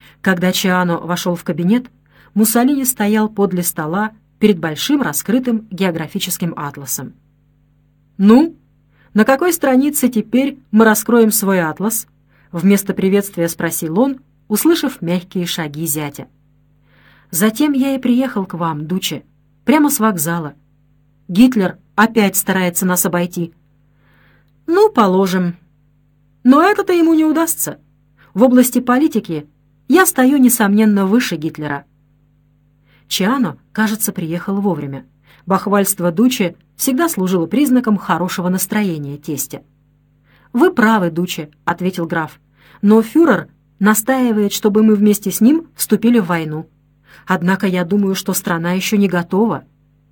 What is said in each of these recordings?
Когда Чиано вошел в кабинет, Муссолини стоял подле стола перед большим раскрытым географическим атласом. «Ну, на какой странице теперь мы раскроем свой атлас?» — вместо приветствия спросил он, услышав мягкие шаги зятя. «Затем я и приехал к вам, Дуче, прямо с вокзала. Гитлер опять старается нас обойти». «Ну, положим. Но это-то ему не удастся. В области политики я стою, несомненно, выше Гитлера». Чиано, кажется, приехал вовремя. Бахвальство Дуче всегда служило признаком хорошего настроения тестя. «Вы правы, Дуче», — ответил граф, «но фюрер настаивает, чтобы мы вместе с ним вступили в войну. Однако я думаю, что страна еще не готова.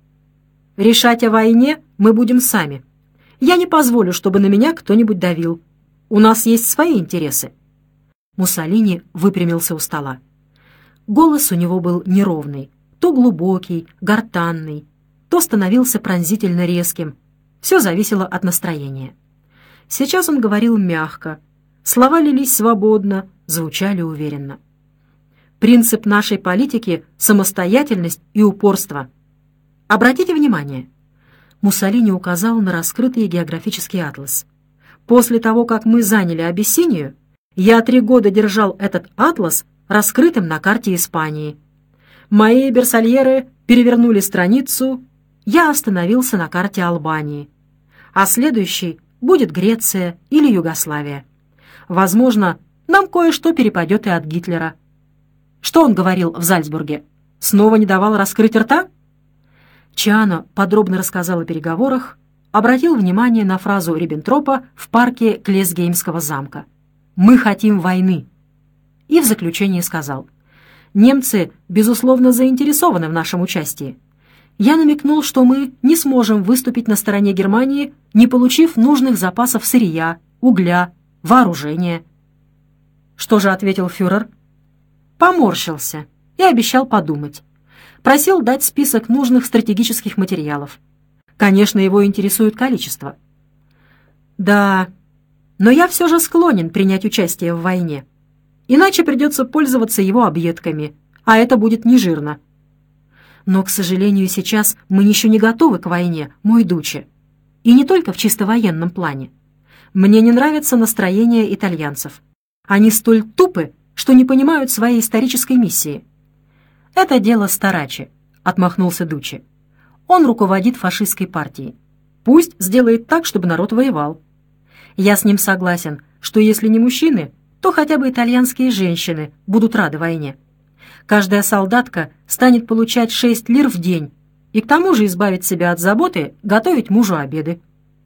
Решать о войне мы будем сами. Я не позволю, чтобы на меня кто-нибудь давил. У нас есть свои интересы». Муссолини выпрямился у стола. Голос у него был неровный, то глубокий, гортанный, то становился пронзительно резким. Все зависело от настроения. Сейчас он говорил мягко, слова лились свободно, звучали уверенно. «Принцип нашей политики — самостоятельность и упорство. Обратите внимание». Муссолини указал на раскрытый географический атлас. «После того, как мы заняли Абиссинию, я 3 года держал этот атлас раскрытым на карте Испании. Мои берсальеры перевернули страницу, я остановился на карте Албании. А следующий будет Греция или Югославия. Возможно, нам кое-что перепадет и от Гитлера». Что он говорил в Зальцбурге? Снова не давал раскрыть рта? Чиано подробно рассказал о переговорах, обратил внимание на фразу Риббентропа в парке Клесгеймского замка. «Мы хотим войны». И в заключение сказал: «Немцы, безусловно, заинтересованы в нашем участии. Я намекнул, что мы не сможем выступить на стороне Германии, не получив нужных запасов сырья, угля, вооружения». Что же ответил фюрер? Поморщился и обещал подумать. Просил дать список нужных стратегических материалов. Конечно, его интересует количество. «Да, но я все же склонен принять участие в войне. Иначе придется пользоваться его объедками, а это будет нежирно. Но, к сожалению, сейчас мы еще не готовы к войне, мой Дуче. И не только в чисто военном плане. Мне не нравится настроение итальянцев. Они столь тупы, что не понимают своей исторической миссии». «Это дело Старачи», — отмахнулся Дуче. «Он руководит фашистской партией. Пусть сделает так, чтобы народ воевал. Я с ним согласен, что если не мужчины, то хотя бы итальянские женщины будут рады войне. Каждая солдатка станет получать 6 лир в день и к тому же избавить себя от заботы готовить мужу обеды».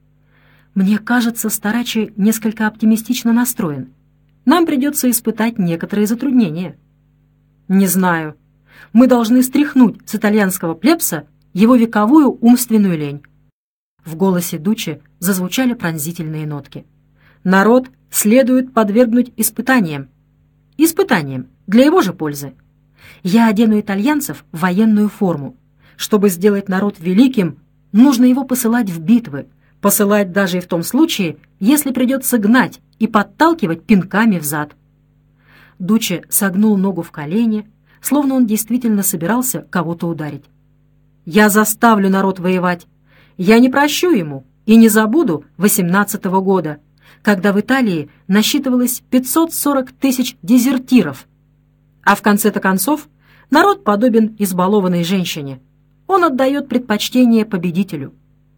«Мне кажется, Старачи несколько оптимистично настроен. Нам придется испытать некоторые затруднения». «Не знаю. Мы должны стряхнуть с итальянского плебса его вековую умственную лень». В голосе Дуче зазвучали пронзительные нотки. «Народ следует подвергнуть испытаниям. Испытаниям для его же пользы. Я одену итальянцев в военную форму. Чтобы сделать народ великим, нужно его посылать в битвы, посылать даже и в том случае, если придется гнать и подталкивать пинками взад». Дуче согнул ногу в колене, словно он действительно собирался кого-то ударить. «Я заставлю народ воевать. Я не прощу ему и не забуду 18-го года, когда в Италии насчитывалось 540 тысяч дезертиров. А в конце-то концов народ подобен избалованной женщине. Он отдает предпочтение победителю».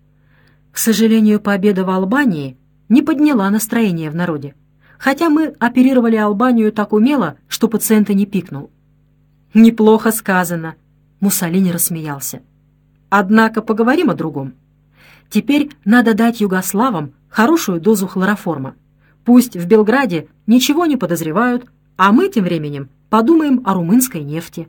К сожалению, победа в Албании не подняла настроение в народе, хотя мы оперировали Албанию так умело, что пациент и не пикнул. «Неплохо сказано», — Муссолини рассмеялся. «Однако поговорим о другом. Теперь надо дать югославам хорошую дозу хлороформа. Пусть в Белграде ничего не подозревают, а мы тем временем подумаем о румынской нефти».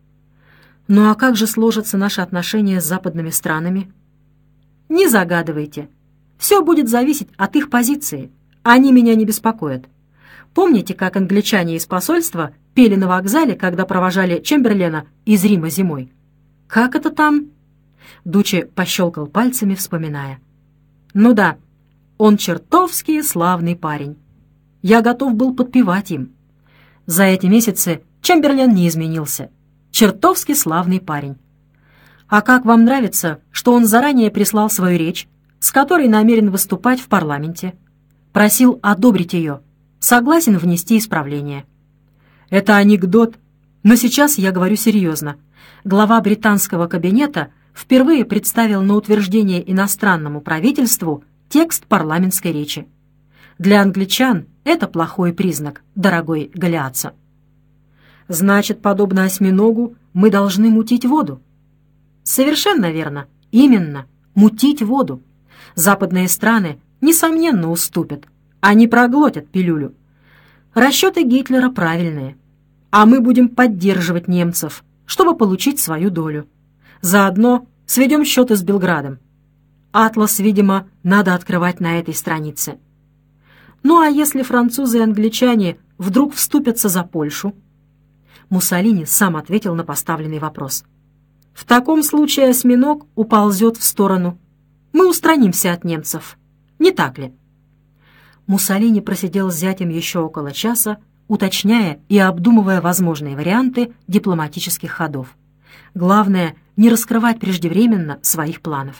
«Ну а как же сложатся наши отношения с западными странами?» «Не загадывайте. Все будет зависеть от их позиции. Они меня не беспокоят. Помните, как англичане из посольства пели на вокзале, когда провожали Чемберлена из Рима зимой? Как это там?» Дуче пощелкал пальцами, вспоминая. «Ну да, он чертовски славный парень. Я готов был подпевать им. За эти месяцы Чемберлен не изменился. Чертовски славный парень. А как вам нравится, что он заранее прислал свою речь, с которой намерен выступать в парламенте? Просил одобрить ее. Согласен внести исправление. Это анекдот, но сейчас я говорю серьезно. Глава британского кабинета впервые представил на утверждение иностранному правительству текст парламентской речи. Для англичан это плохой признак, дорогой Галиатсо. Значит, подобно осьминогу, мы должны мутить воду. Совершенно верно. Именно. Мутить воду. Западные страны, несомненно, уступят. Они проглотят пилюлю. Расчеты Гитлера правильные. А мы будем поддерживать немцев, чтобы получить свою долю. Заодно сведем счеты с Белградом. Атлас, видимо, надо открывать на этой странице. Ну а если французы и англичане вдруг вступятся за Польшу? Муссолини сам ответил на поставленный вопрос. В таком случае осьминог уползет в сторону. Мы устранимся от немцев. Не так ли? Муссолини просидел с зятем еще около часа, уточняя и обдумывая возможные варианты дипломатических ходов. Главное, не раскрывать преждевременно своих планов.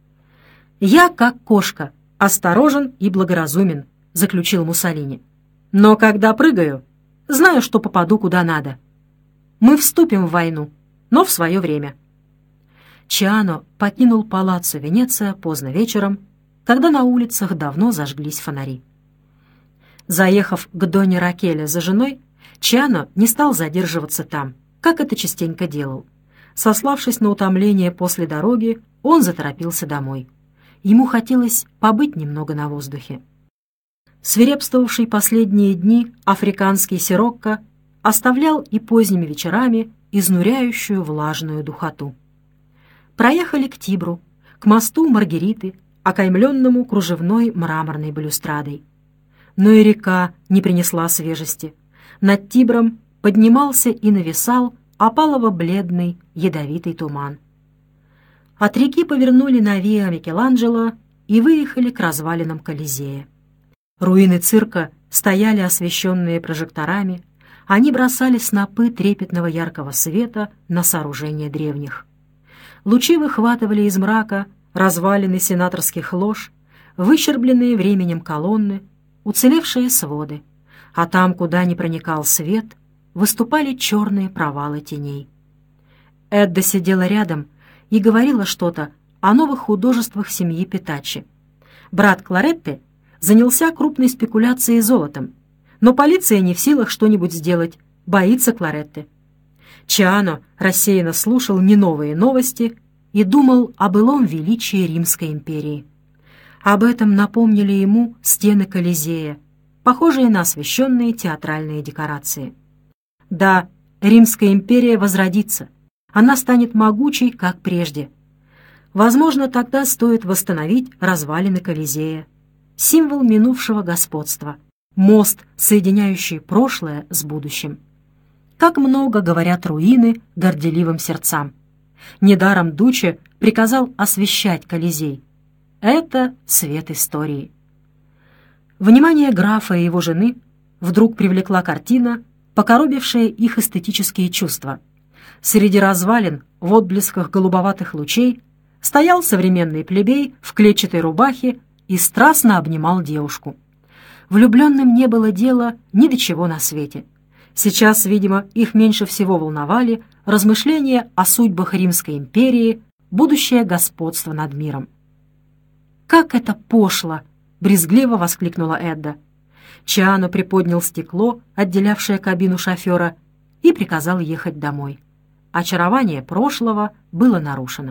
«Я, как кошка, осторожен и благоразумен», — заключил Муссолини. «Но когда прыгаю, знаю, что попаду куда надо. Мы вступим в войну, но в свое время». Чиано покинул палаццо Венеция поздно вечером, когда на улицах давно зажглись фонари. Заехав к Доне Ракеле за женой, Чиано не стал задерживаться там, как это частенько делал. Сославшись на утомление после дороги, он заторопился домой. Ему хотелось побыть немного на воздухе. Свирепствовавший последние дни африканский сирокко оставлял и поздними вечерами изнуряющую влажную духоту. Проехали к Тибру, к мосту Маргариты, окаймленному кружевной мраморной балюстрадой. Но и река не принесла свежести. Над Тибром поднимался и нависал опалово-бледный ядовитый туман. От реки повернули на Виа Микеланджело и выехали к развалинам Колизея. Руины цирка стояли освещенные прожекторами, они бросали снопы трепетного яркого света на сооружения древних. Лучи выхватывали из мрака развалины сенаторских лож, выщербленные временем колонны, уцелевшие своды, а там, куда не проникал свет, выступали черные провалы теней. Эдда сидела рядом и говорила что-то о новых художествах семьи Петаччи. Брат Кларетты занялся крупной спекуляцией золотом, но полиция не в силах что-нибудь сделать, боится Кларетты. Чиано рассеянно слушал не новые новости и думал о былом величии Римской империи. Об этом напомнили ему стены Колизея, похожие на освещенные театральные декорации. Да, Римская империя возродится, она станет могучей, как прежде. Возможно, тогда стоит восстановить развалины Колизея, символ минувшего господства, мост, соединяющий прошлое с будущим. Как много говорят руины горделивым сердцам. Недаром Дуччи приказал освещать Колизей. Это свет истории. Внимание графа и его жены вдруг привлекла картина, покоробившая их эстетические чувства. Среди развалин, в отблесках голубоватых лучей, стоял современный плебей в клетчатой рубахе и страстно обнимал девушку. Влюбленным не было дела ни до чего на свете. Сейчас, видимо, их меньше всего волновали размышления о судьбах Римской империи, будущее господство над миром. «Как это пошло!» — брезгливо воскликнула Эдда. Чиано приподнял стекло, отделявшее кабину шофера, и приказал ехать домой. Очарование прошлого было нарушено.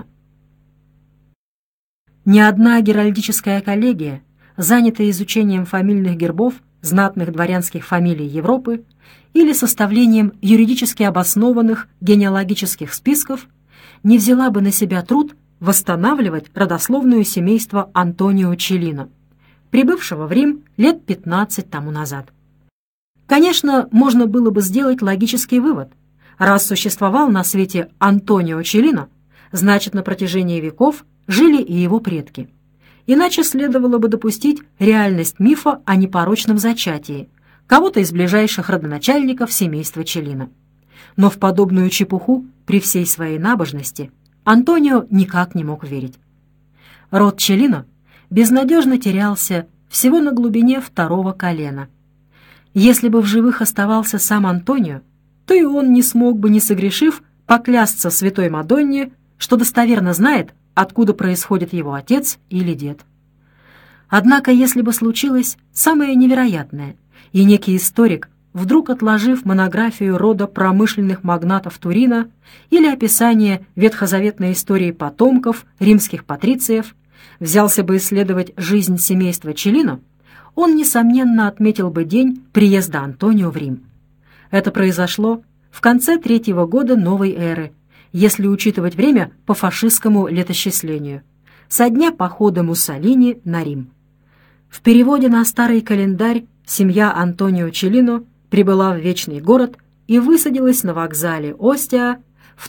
Ни одна геральдическая коллегия, занятая изучением фамильных гербов знатных дворянских фамилий Европы или составлением юридически обоснованных генеалогических списков, не взяла бы на себя труд восстанавливать родословную семейство Антонио Челлино, прибывшего в Рим лет 15 тому назад. Конечно, можно было бы сделать логический вывод. Раз существовал на свете Антонио Челлино, значит, на протяжении веков жили и его предки. Иначе следовало бы допустить реальность мифа о непорочном зачатии кого-то из ближайших родоначальников семейства Челлино. Но в подобную чепуху, при всей своей набожности, Антонио никак не мог верить. Род Челлино безнадежно терялся всего на глубине второго колена. Если бы в живых оставался сам Антонио, то и он не смог бы, не согрешив, поклясться святой Мадонне, что достоверно знает, откуда происходит его отец или дед. Однако, если бы случилось самое невероятное, и некий историк, вдруг отложив монографию рода промышленных магнатов Турина или описание ветхозаветной истории потомков римских патрициев, взялся бы исследовать жизнь семейства Челлино, он, несомненно, отметил бы день приезда Антонио в Рим. Это произошло в конце 3-го года новой эры, если учитывать время по фашистскому летосчислению, со дня похода Муссолини на Рим. В переводе на старый календарь семья Антонио Челлино прибыла в Вечный город и высадилась на вокзале Остиа в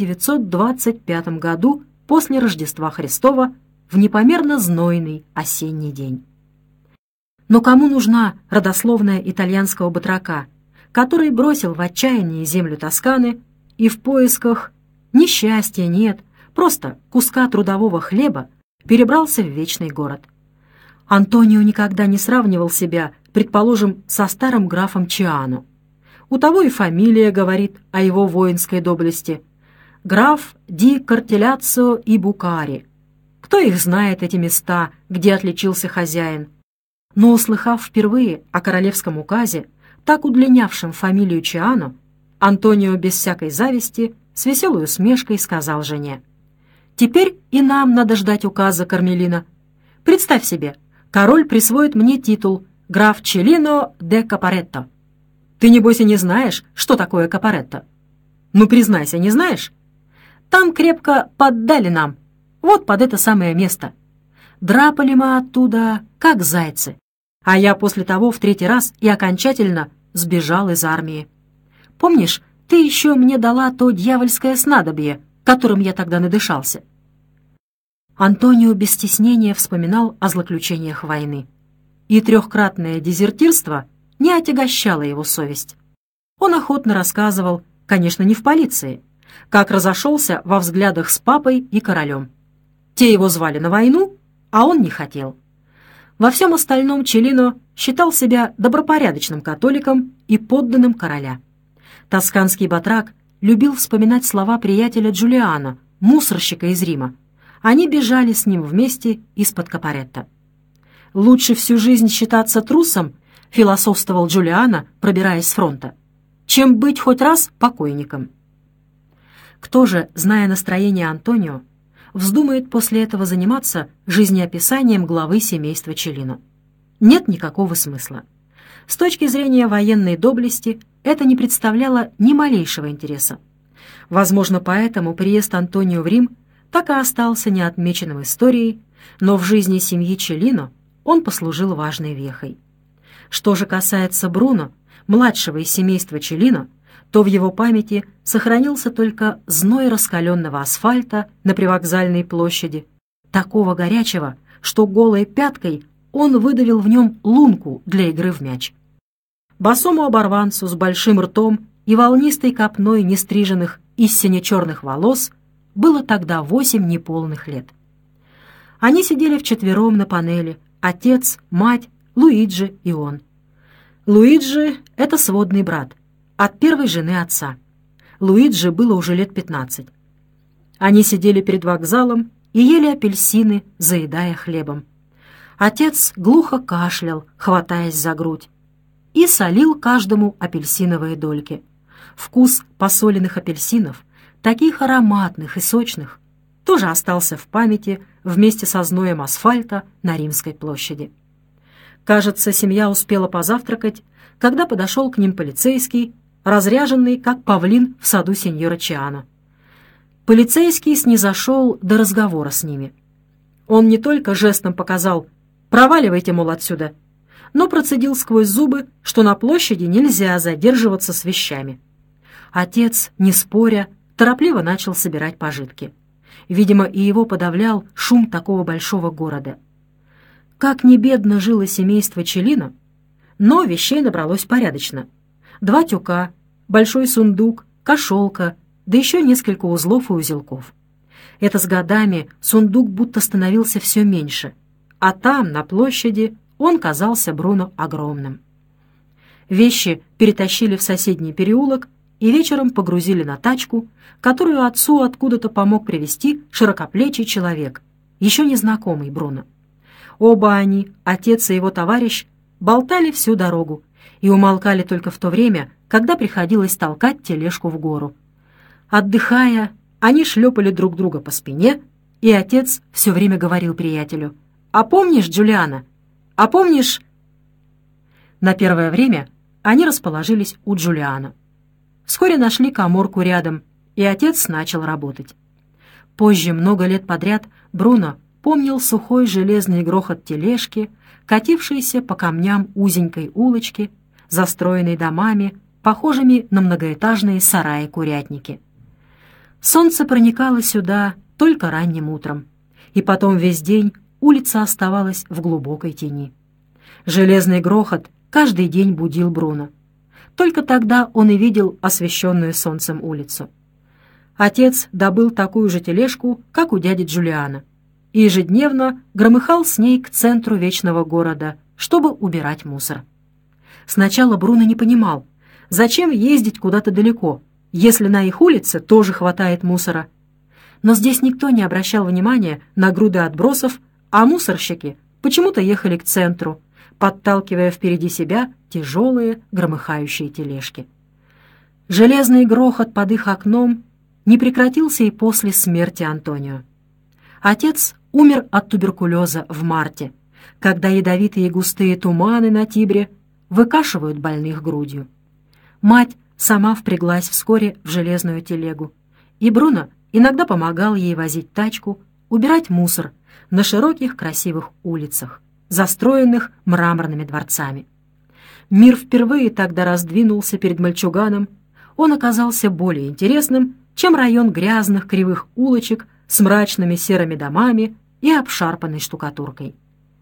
1925 году после Рождества Христова в непомерно знойный осенний день. Но кому нужна родословная итальянского батрака, который бросил в отчаянии землю Тосканы и в поисках ни счастья нет, просто куска трудового хлеба перебрался в Вечный город? Антонио никогда не сравнивал себя, предположим, со старым графом Чиано. У того и фамилия говорит о его воинской доблести. Граф Ди Картеляццо и Букари. Кто их знает, эти места, где отличился хозяин? Но, услыхав впервые о королевском указе, так удлинявшем фамилию Чиано, Антонио без всякой зависти с веселой усмешкой сказал жене: «Теперь и нам надо ждать указа, Кармелина. Представь себе, король присвоит мне титул граф Челлино де Капаретто. Ты, небось, и не знаешь, что такое Капаретто? Ну, признайся, не знаешь? Там крепко поддали нам, вот под это самое место. Драпали мы оттуда, как зайцы. А я после того в 3-й раз и окончательно сбежал из армии. Помнишь, ты еще мне дала то дьявольское снадобье, которым я тогда надышался?» Антонио без стеснения вспоминал о злоключениях войны. И 3-кратное дезертирство не отягощало его совесть. Он охотно рассказывал, конечно, не в полиции, как разошелся во взглядах с папой и королем. Те его звали на войну, а он не хотел. Во всем остальном Челлино считал себя добропорядочным католиком и подданным короля. Тосканский батрак любил вспоминать слова приятеля Джулиано, мусорщика из Рима. Они бежали с ним вместе из-под Капаретто. «Лучше всю жизнь считаться трусом», — философствовал Джулиано, пробираясь с фронта, «чем быть хоть раз покойником». Кто же, зная настроение Антонио, вздумает после этого заниматься жизнеописанием главы семейства Челлино? Нет никакого смысла. С точки зрения военной доблести это не представляло ни малейшего интереса. Возможно, поэтому приезд Антонио в Рим так и остался неотмеченным историей, но в жизни семьи Челлино он послужил важной вехой. Что же касается Бруно, младшего из семейства Челлино, то в его памяти сохранился только зной раскаленного асфальта на привокзальной площади, такого горячего, что голой пяткой он выдавил в нем лунку для игры в мяч. Босому оборванцу с большим ртом и волнистой копной нестриженных и сине-черных волос было тогда 8 неполных лет. Они сидели вчетвером на панели: отец, мать, Луиджи и он. Луиджи — это сводный брат от первой жены отца. Луиджи было уже лет 15. Они сидели перед вокзалом и ели апельсины, заедая хлебом. Отец глухо кашлял, хватаясь за грудь, и солил каждому апельсиновые дольки. Вкус посоленных апельсинов, таких ароматных и сочных, тоже остался в памяти вместе со зноем асфальта на Римской площади. Кажется, семья успела позавтракать, когда подошел к ним полицейский, разряженный, как павлин в саду сеньора Чиано. Полицейский снизошел до разговора с ними. Он не только жестом показал «проваливайте, мол, отсюда», но процедил сквозь зубы, что на площади нельзя задерживаться с вещами. Отец, не споря, торопливо начал собирать пожитки. Видимо, и его подавлял шум такого большого города. Как ни бедно жило семейство Челлино, но вещей набралось порядочно. 2 тюка, большой сундук кошелка, да еще несколько узлов и узелков. Это с годами сундук будто становился все меньше, а там, на площади, он казался Бруно огромным. Вещи перетащили в соседний переулок и вечером погрузили на тачку, которую отцу откуда-то помог привезти широкоплечий человек, еще незнакомый Бруно. Оба они, отец и его товарищ, болтали всю дорогу и умолкали только в то время, когда приходилось толкать тележку в гору. Отдыхая, они шлепали друг друга по спине, и отец все время говорил приятелю: «А помнишь, Джулиана? А помнишь...» На первое время они расположились у Джулиана. Вскоре нашли каморку рядом, и отец начал работать. Позже, много лет подряд, Бруно помнил сухой железный грохот тележки, катившейся по камням узенькой улочки, застроенной домами, похожими на многоэтажные сараи-курятники. Солнце проникало сюда только ранним утром, и потом весь день улица оставалась в глубокой тени. Железный грохот каждый день будил Бруно. Только тогда он и видел освещенную солнцем улицу. Отец добыл такую же тележку, как у дяди Джулиана, и ежедневно громыхал с ней к центру вечного города, чтобы убирать мусор. Сначала Бруно не понимал, зачем ездить куда-то далеко, если на их улице тоже хватает мусора. Но здесь никто не обращал внимания на груды отбросов, а мусорщики почему-то ехали к центру, подталкивая впереди себя тяжелые громыхающие тележки. Железный грохот под их окном не прекратился и после смерти Антонио. Отец умер от туберкулеза в марте, когда ядовитые и густые туманы на Тибре выкашивают больных грудью. Мать сама впряглась вскоре в железную телегу, и Бруно иногда помогал ей возить тачку, убирать мусор на широких красивых улицах, застроенных мраморными дворцами. Мир впервые тогда раздвинулся перед мальчуганом. Он оказался более интересным, чем район грязных кривых улочек с мрачными серыми домами и обшарпанной штукатуркой.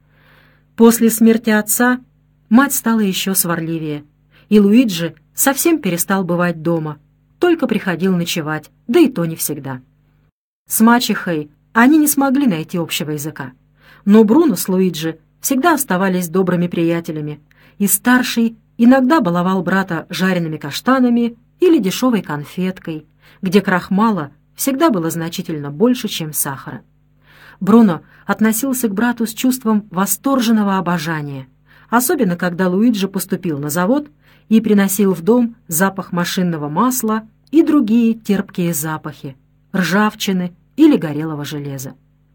После смерти отца мать стала еще сварливее, и Луиджи совсем перестал бывать дома, только приходил ночевать, да и то не всегда. С мачехой они не смогли найти общего языка, но Бруно с Луиджи всегда оставались добрыми приятелями, и старший иногда баловал брата жареными каштанами или дешевой конфеткой, где крахмала всегда было значительно больше, чем сахара. Бруно относился к брату с чувством восторженного обожания, особенно когда Луиджи поступил на завод и приносил в дом запах машинного масла и другие терпкие запахи, ржавчины или горелого железа.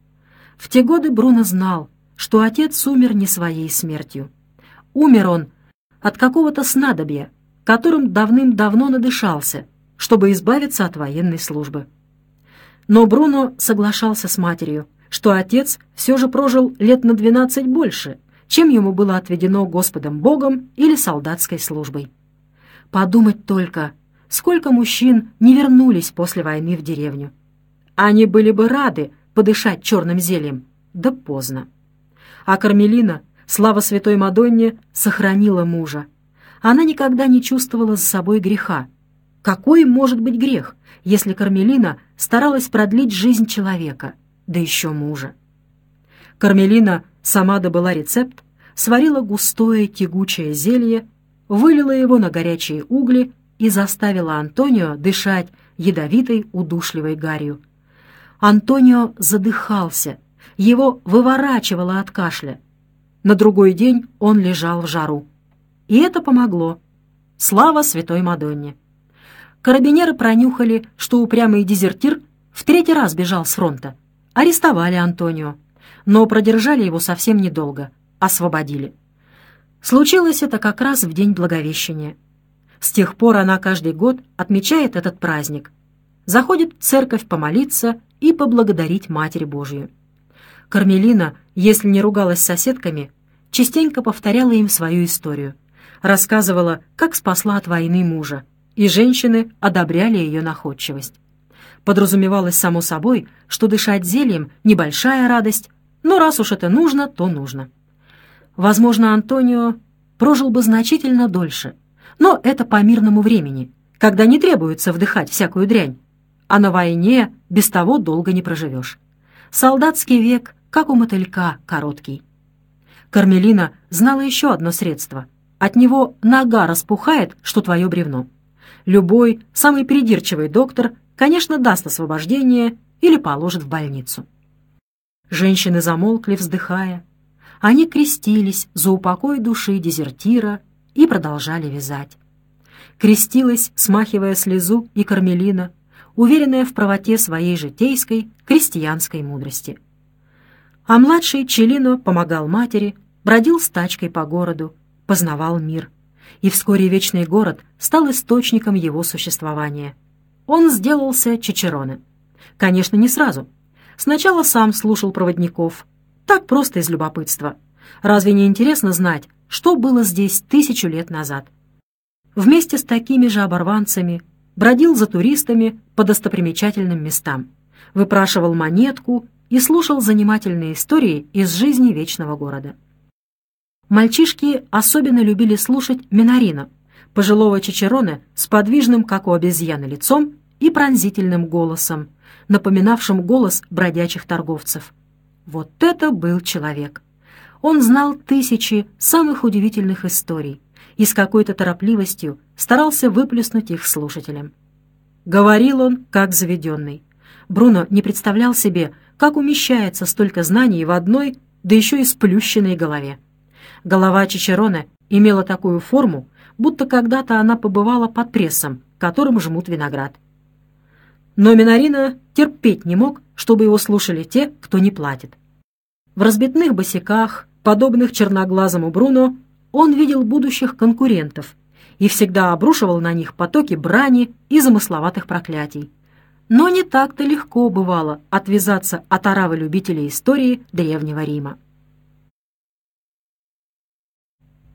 В те годы Бруно знал, что отец умер не своей смертью. Умер он от какого-то снадобья, которым давным-давно надышался, чтобы избавиться от военной службы. Но Бруно соглашался с матерью, что отец все же прожил лет на 12 больше, чем ему было отведено Господом Богом или солдатской службой. Подумать только, сколько мужчин не вернулись после войны в деревню. Они были бы рады подышать черным зельем, да поздно. А Кармелина, слава святой Мадонне, сохранила мужа. Она никогда не чувствовала за собой греха. Какой может быть грех, если Кармелина старалась продлить жизнь человека, да еще мужа? Кармелина сама добыла рецепт, сварила густое тягучее зелье, вылила его на горячие угли и заставила Антонио дышать ядовитой удушливой гарью. Антонио задыхался, его выворачивало от кашля. На другой день он лежал в жару. И это помогло. Слава святой Мадонне! Карабинеры пронюхали, что упрямый дезертир в 3-й раз бежал с фронта. Арестовали Антонио, но продержали его совсем недолго, освободили. Случилось это как раз в день Благовещения. С тех пор она каждый год отмечает этот праздник. Заходит в церковь помолиться и поблагодарить Матерь Божию. Кармелина, если не ругалась с соседками, частенько повторяла им свою историю, рассказывала, как спасла от войны мужа, и женщины одобряли ее находчивость. Подразумевалось само собой, что дышать зельем — небольшая радость, но раз уж это нужно, то нужно. Возможно, Антонио прожил бы значительно дольше, но это по мирному времени, когда не требуется вдыхать всякую дрянь, а на войне без того долго не проживешь. Солдатский век, как у мотылька, короткий. Кармелина знала еще одно средство. От него нога распухает, что твое бревно. Любой, самый придирчивый доктор, конечно, даст освобождение или положит в больницу. Женщины замолкли, вздыхая. Они крестились за упокой души дезертира и продолжали вязать. Крестилась, смахивая слезу, и Кармелина, уверенная в правоте своей житейской крестьянской мудрости. А младший Челино помогал матери, бродил с тачкой по городу, познавал мир. И вскоре вечный город стал источником его существования. Он сделался чичероне. Конечно, не сразу. Сначала сам слушал проводников. Так просто из любопытства. Разве не интересно знать, что было здесь 1000 лет назад? Вместе с такими же оборванцами бродил за туристами по достопримечательным местам, выпрашивал монетку и слушал занимательные истории из жизни вечного города. Мальчишки особенно любили слушать Минарино, пожилого чичероне с подвижным, как у обезьяны, лицом и пронзительным голосом, напоминавшим голос бродячих торговцев. Вот это был человек! Он знал 1000 самых удивительных историй и с какой-то торопливостью старался выплеснуть их слушателям. Говорил он, как заведенный. Бруно не представлял себе, как умещается столько знаний в одной, да еще и сплющенной голове. Голова чичероне имела такую форму, будто когда-то она побывала под прессом, которым жмут виноград. Но Минарино терпеть не мог, чтобы его слушали те, кто не платит. В разбитных босяках, подобных черноглазому Бруно, он видел будущих конкурентов и всегда обрушивал на них потоки брани и замысловатых проклятий. Но не так-то легко бывало отвязаться от оравы любителей истории Древнего Рима.